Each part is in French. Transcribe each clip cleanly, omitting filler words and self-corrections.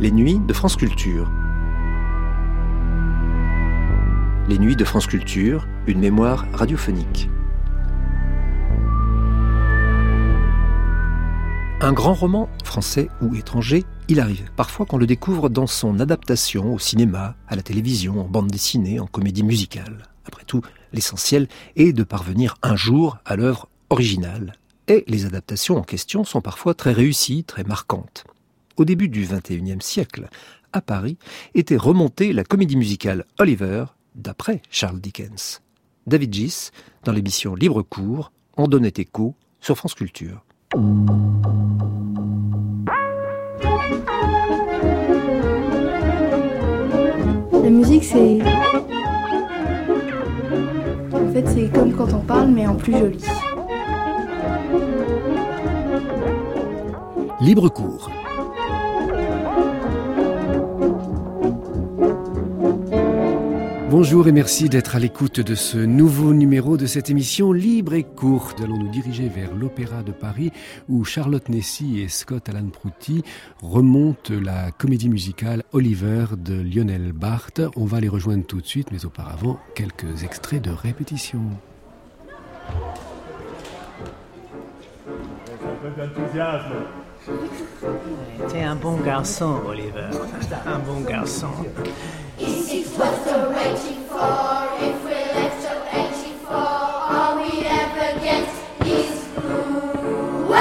les nuits de France Culture. Les nuits de France Culture, une mémoire radiophonique. Un grand roman, français ou étranger, il arrive parfois qu'on le découvre dans son adaptation au cinéma, à la télévision, en bande dessinée, en comédie musicale. Après tout, l'essentiel est de parvenir un jour à l'œuvre originale. Et les adaptations en question sont parfois très réussies, très marquantes. Au début du XXIe siècle, à Paris, était remontée la comédie musicale Oliver, d'après Charles Dickens. David Gis, dans l'émission Libre Cours, en donnait écho sur France Culture. La musique, c'est... En fait, c'est comme quand on parle, mais en plus joli. Libre Cours. Bonjour et merci d'être à l'écoute de ce nouveau numéro de cette émission Libre et Court. Nous allons nous diriger vers l'Opéra de Paris où Charlotte Nessy et Scott Alan Prouty remontent la comédie musicale Oliver de Lionel Barthes. On va les rejoindre tout de suite, mais auparavant, quelques extraits de répétition. Un peu d'enthousiasme. T'es un bon garçon, Oliver. Un bon garçon. Is it worth the waiting for? If we're left till 84, all we ever get is blue.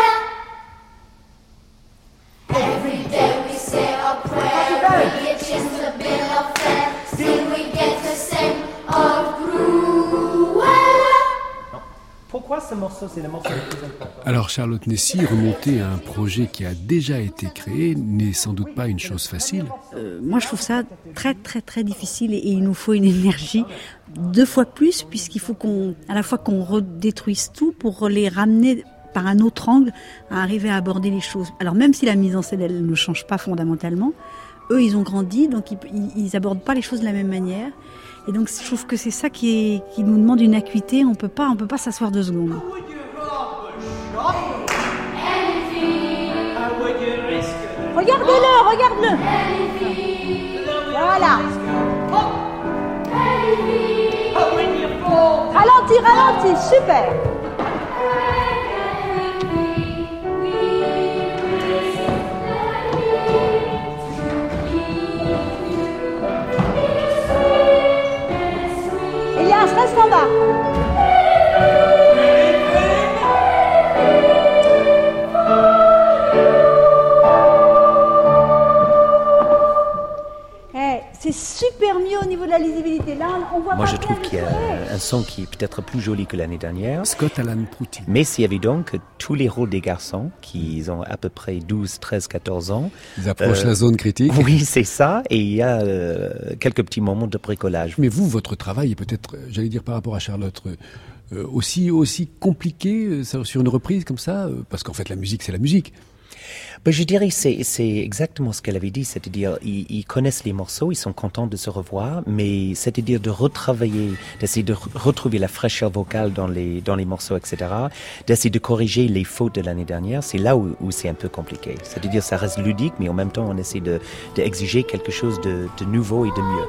Every day we say our prayer, we get just a bill of fare, still we get the same old groove. Pourquoi ce morceau, c'est le morceau le plus important? Alors Charlotte Nessy, remonter à un projet qui a déjà été créé n'est sans doute pas une chose facile. Moi je trouve ça très très très difficile et il nous faut une énergie 2 fois plus puisqu'il faut à la fois qu'on redétruise tout pour les ramener par un autre angle à arriver à aborder les choses. Alors même si la mise en scène elle ne change pas fondamentalement, eux ils ont grandi donc ils abordent pas les choses de la même manière. Et donc je trouve que c'est ça qui nous demande une acuité, on peut pas s'asseoir 2 secondes. Regarde-le, regarde-le. Voilà. Ralentis, super. Elias, reste en bas. C'est super mieux au niveau de la lisibilité. Là, on voit. Moi, je trouve qu'il y a un son qui est peut-être plus joli que l'année dernière. Scott Alan Prouty. Mais c'est évident que tous les rôles des garçons, qui ont à peu près 12, 13, 14 ans... Ils approchent la zone critique. Oui, c'est ça. Et il y a quelques petits moments de bricolage. Mais vous, votre travail est peut-être, j'allais dire par rapport à Charlotte, aussi compliqué sur une reprise comme ça, parce qu'en fait, la musique, c'est la musique. Ben, je dirais c'est exactement ce qu'elle avait dit, c'est-à-dire ils connaissent les morceaux, ils sont contents de se revoir, mais c'est-à-dire de retravailler, d'essayer de retrouver la fraîcheur vocale dans les morceaux, etc., d'essayer de corriger les fautes de l'année dernière, c'est là où c'est un peu compliqué. C'est-à-dire ça reste ludique, mais en même temps on essaie d'exiger quelque chose de nouveau et de mieux.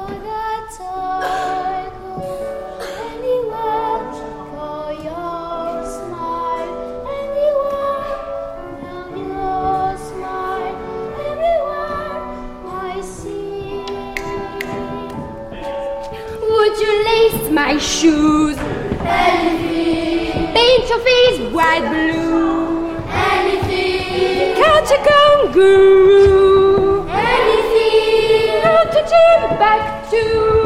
My shoes. Anything. Paint your face bright blue. Anything. Catch a kangaroo. Anything. Go to gym back to.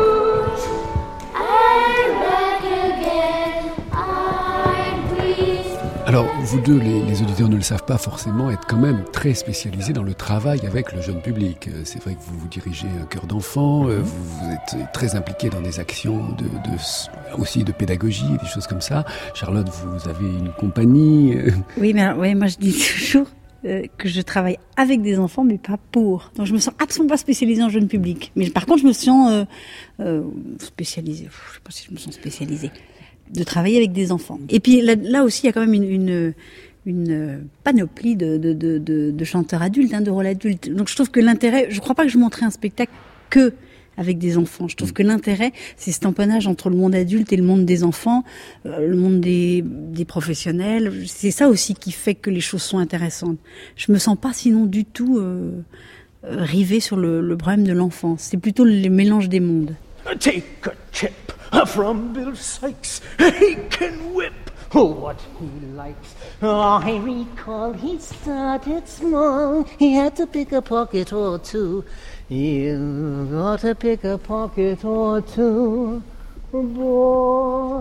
And back again. I'm pleased. Alors, vous deux, les auditeurs ne le savent pas forcément, être quand même très spécialisés dans le travail avec le jeune public. C'est vrai que vous dirigez un chœur d'enfants, vous êtes très impliqués dans des actions aussi de pédagogie, des choses comme ça. Charlotte, vous avez une compagnie. Oui, mais moi je dis toujours que je travaille avec des enfants, mais pas pour. Donc je me sens absolument pas spécialisée en jeune public. Mais par contre, je me sens spécialisée. Je sais pas si je me sens spécialisée. De travailler avec des enfants. Et puis là aussi, il y a quand même une une panoplie de chanteurs adultes, de rôles adultes. Donc je trouve que l'intérêt, je crois pas que je montrais un spectacle que avec des enfants. Je trouve que l'intérêt, c'est ce tamponnage entre le monde adulte et le monde des enfants, le monde des professionnels. C'est ça aussi qui fait que les choses sont intéressantes. Je me sens pas sinon du tout rivée sur le problème de l'enfant. C'est plutôt le mélange des mondes. Take a chip from Bill Sykes. He can whip what he likes. Oh, I recall he started small. He had to pick a pocket or two. You got to pick a pocket or two, boy.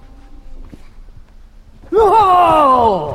Oh!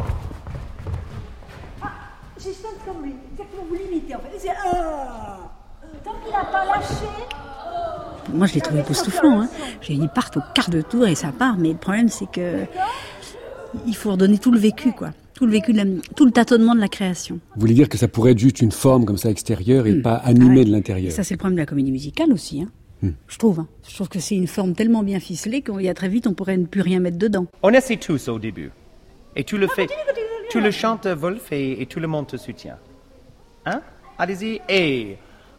Je chante comme lui, exactement, vous l'imitez en fait. Tant qu'il n'a pas lâché. Moi, je l'ai trouvé époustouflant. Il parte au quart de tour et ça part. Mais le problème, c'est que il faut redonner tout le vécu, quoi. Tout le vécu, tout le tâtonnement de la création. Vous voulez dire que ça pourrait être juste une forme comme ça extérieure et pas animée de l'intérieur. Ça, c'est le problème de la comédie musicale aussi. Je trouve. Je trouve que c'est une forme tellement bien ficelée qu'il y a très vite, on pourrait ne plus rien mettre dedans. On essaie tous au début. Et tu le fais. Tu le chantes, Wolf, et tout le monde te soutient. Hein? Allez-y, et...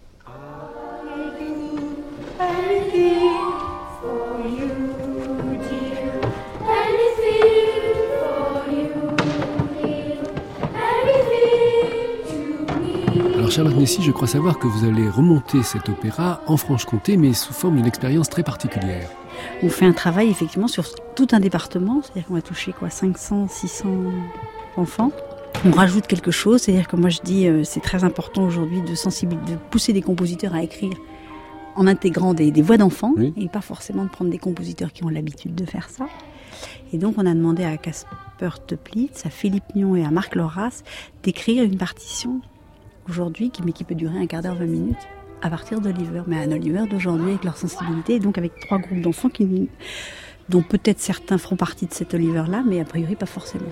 Alors Charlotte Nessy, je crois savoir que vous allez remonter cet opéra en Franche-Comté, mais sous forme d'une expérience très particulière. On fait un travail effectivement sur tout un département, c'est-à-dire qu'on va toucher 500, 600 enfants. On rajoute quelque chose, c'est-à-dire que moi je dis c'est très important aujourd'hui de pousser des compositeurs à écrire en intégrant des voix d'enfants, oui, et pas forcément de prendre des compositeurs qui ont l'habitude de faire ça. Et donc on a demandé à Casper Teplitz, à Philippe Nion et à Marc Loras d'écrire une partition aujourd'hui, qui peut durer un quart d'heure, 20 minutes, à partir d'Oliver. Mais un Oliver d'aujourd'hui avec leur sensibilité, et donc avec 3 groupes d'enfants dont peut-être certains feront partie de cet Oliver-là, mais a priori pas forcément.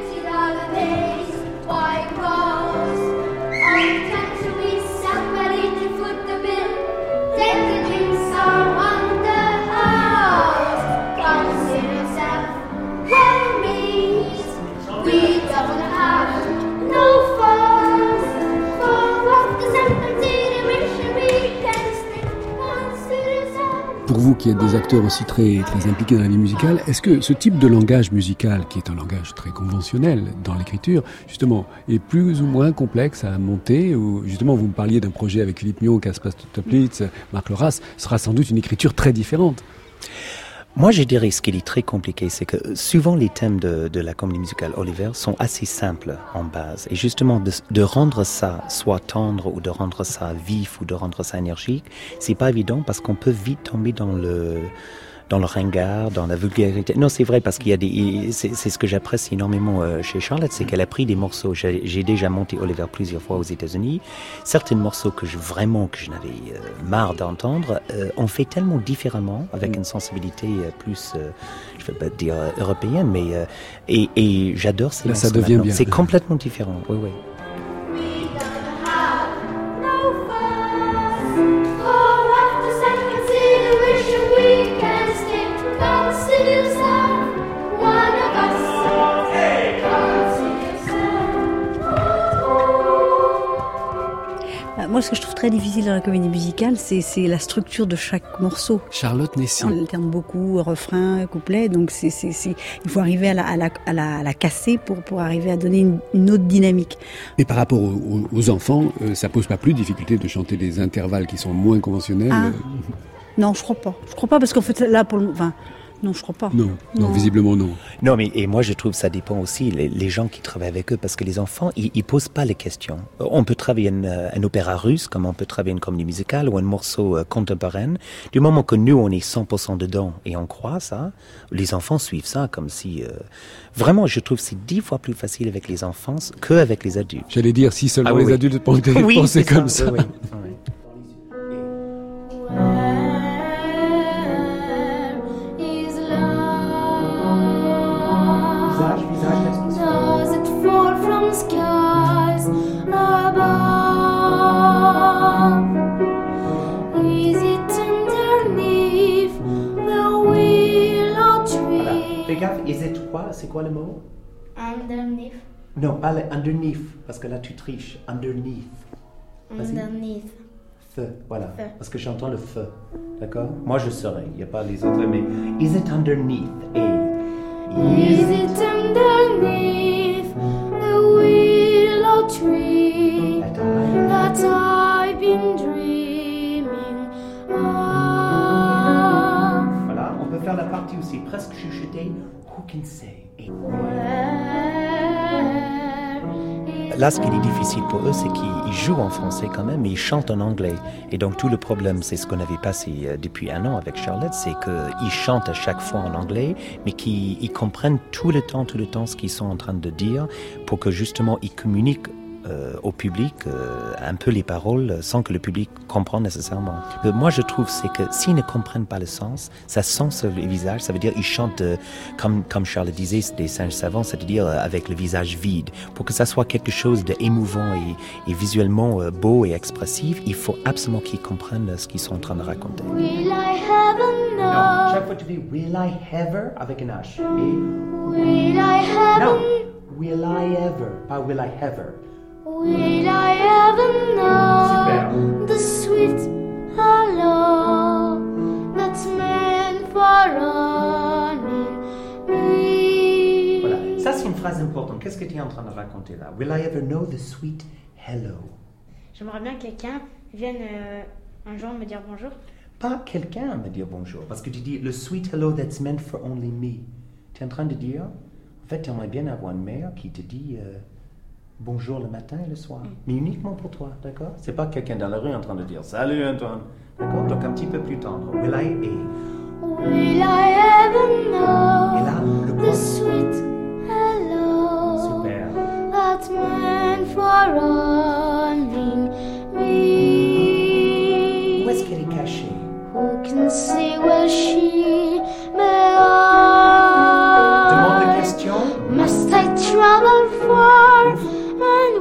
Pour vous qui êtes des acteurs aussi très, très impliqués dans la vie musicale, est-ce que ce type de langage musical, qui est un langage très conventionnel dans l'écriture, justement, est plus ou moins complexe à monter, ou justement vous me parliez d'un projet avec Philippe Nion, Casper Teplitz, Marc Loras, sera sans doute une écriture très différente? Moi, je dirais ce qui est très compliqué, c'est que souvent les thèmes de la comédie musicale Oliver sont assez simples en base. Et justement, de rendre ça soit tendre ou de rendre ça vif ou de rendre ça énergique, c'est pas évident parce qu'on peut vite tomber dans le ringard, dans la vulgarité. Non, c'est vrai parce qu'il y a c'est ce que j'apprécie énormément chez Charlotte, c'est qu'elle a pris des morceaux. J'ai déjà monté Oliver plusieurs fois aux États-Unis. Certains morceaux que je n'avais marre d'entendre, on fait tellement différemment, avec une sensibilité plus, je ne vais pas dire européenne, mais et j'adore ces morceaux. Ça devient bien. C'est complètement différent. Oui, oui. Moi, ce que je trouve très difficile dans la comédie musicale, c'est la structure de chaque morceau. Charlotte Nessy. On alterne beaucoup, refrain, couplet, donc il faut arriver à la casser pour arriver à donner une autre dynamique. Et par rapport aux enfants, ça pose pas plus de difficulté de chanter des intervalles qui sont moins conventionnels? Non, je crois pas. Je crois pas parce qu'en fait, là, non, je crois pas. Non, visiblement non. Non, mais et moi je trouve que ça dépend aussi les gens qui travaillent avec eux, parce que les enfants, ils posent pas les questions. On peut travailler un opéra russe, comme on peut travailler une comédie musicale ou un morceau contemporain. Du moment que nous, on est 100% dedans et on croit ça, les enfants suivent ça comme si... Vraiment, je trouve que c'est 10 fois plus facile avec les enfants qu'avec les adultes. J'allais dire, si seulement les adultes pensaient comme ça. Oui. Is it quoi? C'est quoi le mot? Underneath. Non, pas underneath, parce que là tu triches. Underneath. Vas-y. Underneath. Feu, voilà. Feu. Parce que j'entends le feu. D'accord? Moi je saurais, il n'y a pas les autres, mais is it underneath? Is it underneath the willow tree that I've been dreaming of? Voilà, on peut faire la partie aussi presque chuchotée. Who can say? Là, ce qui est difficile pour eux, c'est qu'ils jouent en français quand même, mais ils chantent en anglais. Et donc, tout le problème, c'est ce qu'on avait passé depuis 1 an avec Charlotte, c'est qu'ils chantent à chaque fois en anglais, mais qu'ils comprennent tout le temps ce qu'ils sont en train de dire, pour que justement, ils communiquent au public un peu les paroles sans que le public comprenne nécessairement. Moi, je trouve c'est que s'ils ne comprennent pas le sens, ça sent sur le visage, ça veut dire ils chantent comme Charles disait, des singes savants, c'est-à-dire avec le visage vide. Pour que ça soit quelque chose d'émouvant et visuellement beau et expressif, il faut absolument qu'ils comprennent ce qu'ils sont en train de raconter. Will I ever know? Non, chaque fois tu dis will I ever avec un H. Et Will I ever? non, will I ever, pas will I ever. Will I ever know Super. the sweet hello that's meant for only me? Voilà, ça c'est une phrase importante. Qu'est-ce que tu es en train de raconter là? Will I ever know the sweet hello? J'aimerais bien que quelqu'un vienne un jour me dire bonjour. Pas quelqu'un me dire bonjour, parce que tu dis le sweet hello that's meant for only me. Tu es en train de dire, en fait, tu aimerais bien avoir une mère qui te dit bonjour le matin et le soir, mais uniquement pour toi, d'accord? C'est pas quelqu'un dans la rue en train de dire salut Antoine, d'accord? Donc un petit peu plus tendre. Will I ever know Et là, le the point. sweet hello Super. that's meant for only me? Où est-ce qu'elle est cachée? Who can say where she Demande la belongs? question. Must I travel far and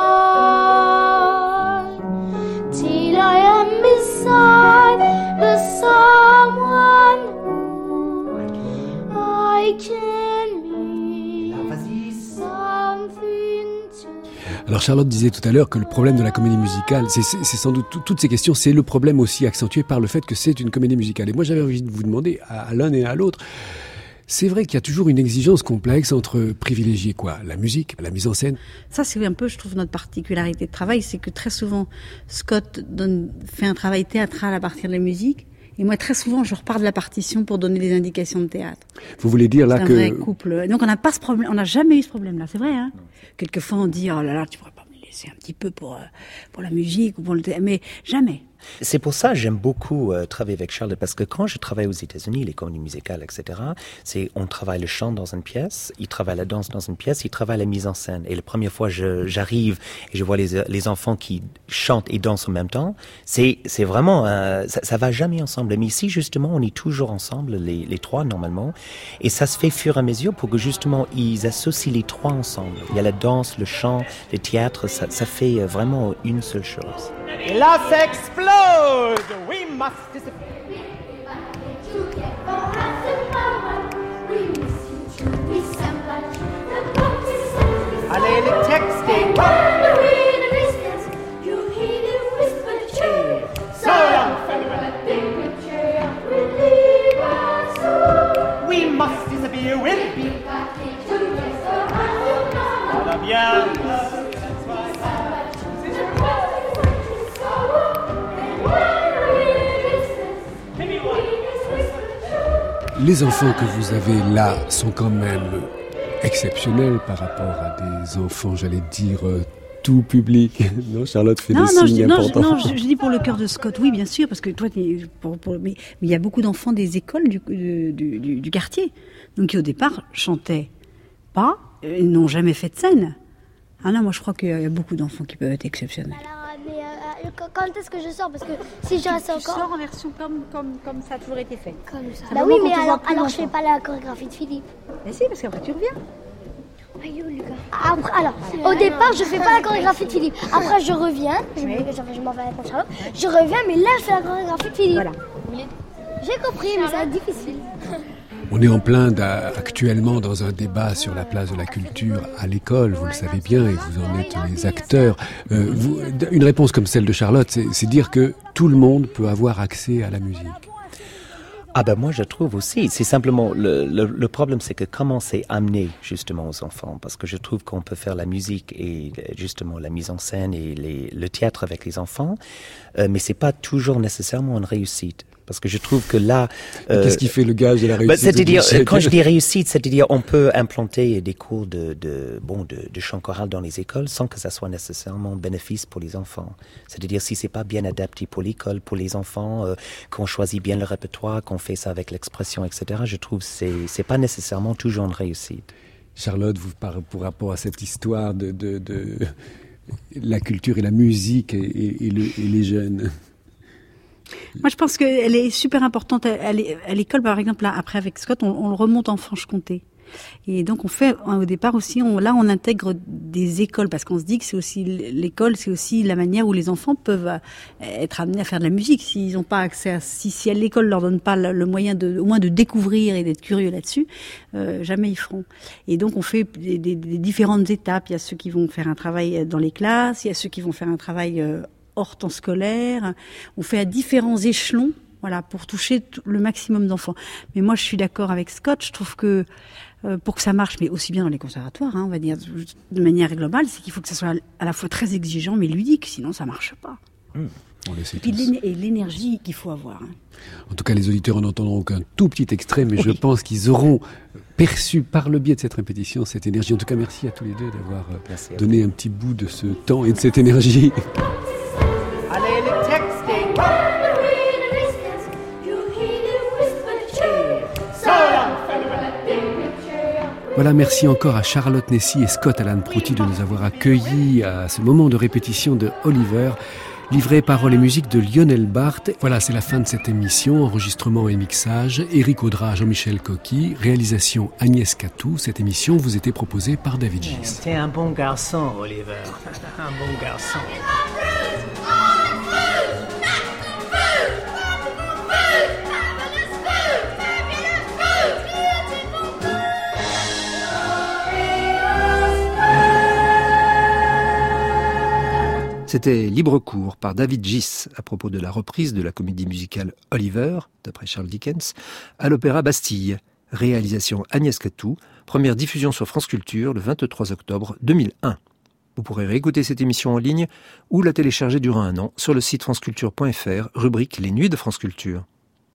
wide till I am beside the someone who I can be something to? Alors Charlotte disait tout à l'heure que le problème de la comédie musicale, c'est sans doute toutes ces questions, c'est le problème aussi accentué par le fait que c'est une comédie musicale. Et moi j'avais envie de vous demander à l'un et à l'autre, c'est vrai qu'il y a toujours une exigence complexe entre privilégier quoi? La musique, la mise en scène. Ça, c'est un peu, je trouve, notre particularité de travail, c'est que très souvent, Scott fait un travail théâtral à partir de la musique, et moi, très souvent, je repars de la partition pour donner des indications de théâtre. Vous voulez dire là c'est que... un vrai couple. Donc, on n'a pas ce problème, on n'a jamais eu ce problème-là, c'est vrai, hein? Quelquefois, on dit, oh là là, tu pourrais pas me laisser un petit peu pour la musique ou pour le théâtre, mais jamais. C'est pour ça que j'aime beaucoup travailler avec Charlotte, parce que quand je travaille aux États-Unis, les comédies musicales, etc., on travaille le chant dans une pièce, il travaille la danse dans une pièce, il travaille la mise en scène. Et la première fois j'arrive et je vois les enfants qui chantent et dansent en même temps, c'est vraiment, ça va jamais ensemble. Mais ici, justement, on est toujours ensemble, les trois, normalement. Et ça se fait fur et à mesure pour que, justement, ils associent les trois ensemble. Il y a la danse, le chant, le théâtre, ça fait vraiment une seule chose. Et là, ça explose! We must disappear. Allez, le texte est... So long, Fenimore. We must disappear. We'll be back together. Bien. Les enfants que vous avez là sont quand même exceptionnels par rapport à des enfants, j'allais dire, tout public. Non, Charlotte fait des signes importants. Non, je dis pour le cœur de Scott, oui, bien sûr, parce que toi, mais il y a beaucoup d'enfants des écoles du quartier, donc qui au départ chantaient pas, n'ont jamais fait de scène. Ah non, moi je crois qu'il y a beaucoup d'enfants qui peuvent être exceptionnels. Quand est-ce que je sors? Parce que si je reste encore... Tu sors en version comme ça a toujours été fait. Comme ça. Bah oui, mais alors je fais pas la chorégraphie de Philippe. Mais si, parce qu'après tu reviens. Aïe, Lucas. Après, alors, au départ, je fais pas la chorégraphie de Philippe. Après, je reviens. Je m'en vais avec Charlotte. Je reviens, mais là, je fais la chorégraphie de Philippe. Voilà. J'ai compris, mais ça va être difficile. On est en plein actuellement dans un débat sur la place de la culture à l'école, vous le savez bien, et vous en êtes les acteurs. Une réponse comme celle de Charlotte, c'est dire que tout le monde peut avoir accès à la musique. Ah ben moi je trouve aussi, c'est simplement le problème, c'est que comment c'est amené justement aux enfants, parce que je trouve qu'on peut faire la musique et justement la mise en scène et le théâtre avec les enfants, mais c'est pas toujours nécessairement une réussite. Parce que je trouve que là... Qu'est-ce qui fait le gage de la réussite? C'est-à-dire, quand je dis réussite, c'est-à-dire on peut implanter des cours de chant choral dans les écoles sans que ça soit nécessairement bénéfice pour les enfants. C'est-à-dire, si c'est pas bien adapté pour l'école, pour les enfants, qu'on choisit bien le répertoire, qu'on fait ça avec l'expression, etc., je trouve que c'est pas nécessairement toujours une réussite. Charlotte, vous parlez pour rapport à cette histoire de la culture et la musique et les jeunes. Moi, je pense qu'elle est super importante à l'école. Par exemple, là, après avec Scott, on le remonte en Franche-Comté. Et donc, on fait, au départ aussi, on intègre des écoles, parce qu'on se dit que c'est aussi, l'école, c'est aussi la manière où les enfants peuvent être amenés à faire de la musique. S'ils n'ont pas accès si à l'école leur donne pas le moyen au moins de découvrir et d'être curieux là-dessus, jamais ils feront. Et donc, on fait des différentes étapes. Il y a ceux qui vont faire un travail dans les classes, il y a ceux qui vont faire un travail hors temps scolaire. On fait à différents échelons, voilà, pour toucher le maximum d'enfants. Mais moi, je suis d'accord avec Scott. Je trouve que pour que ça marche, mais aussi bien dans les conservatoires, on va dire de manière globale, c'est qu'il faut que ça soit à la fois très exigeant mais ludique, sinon ça marche pas. On le sait tous. Et l'énergie qu'il faut avoir. En tout cas, les auditeurs en entendront qu'un tout petit extrait, mais je pense qu'ils auront perçu par le biais de cette répétition cette énergie. En tout cas, merci à tous les deux d'avoir donné un petit bout de ce temps et de cette énergie. Allez, le texte. Voilà, merci encore à Charlotte Nessy et Scott Alan Prouty de nous avoir accueillis à ce moment de répétition de Oliver, livré paroles et musique de Lionel Barthes. Voilà, c'est la fin de cette émission. Enregistrement et mixage, Éric Audra, Jean-Michel Coqui. Réalisation Agnès Catou. Cette émission vous était proposée par David Gis. T'es un bon garçon, Oliver. Un bon garçon. C'était Libre cours par David Gis à propos de la reprise de la comédie musicale Oliver, d'après Charles Dickens, à l'Opéra Bastille. Réalisation Agnès Catou, première diffusion sur France Culture le 23 octobre 2001. Vous pourrez réécouter cette émission en ligne ou la télécharger durant un an sur le site franceculture.fr, rubrique Les Nuits de France Culture.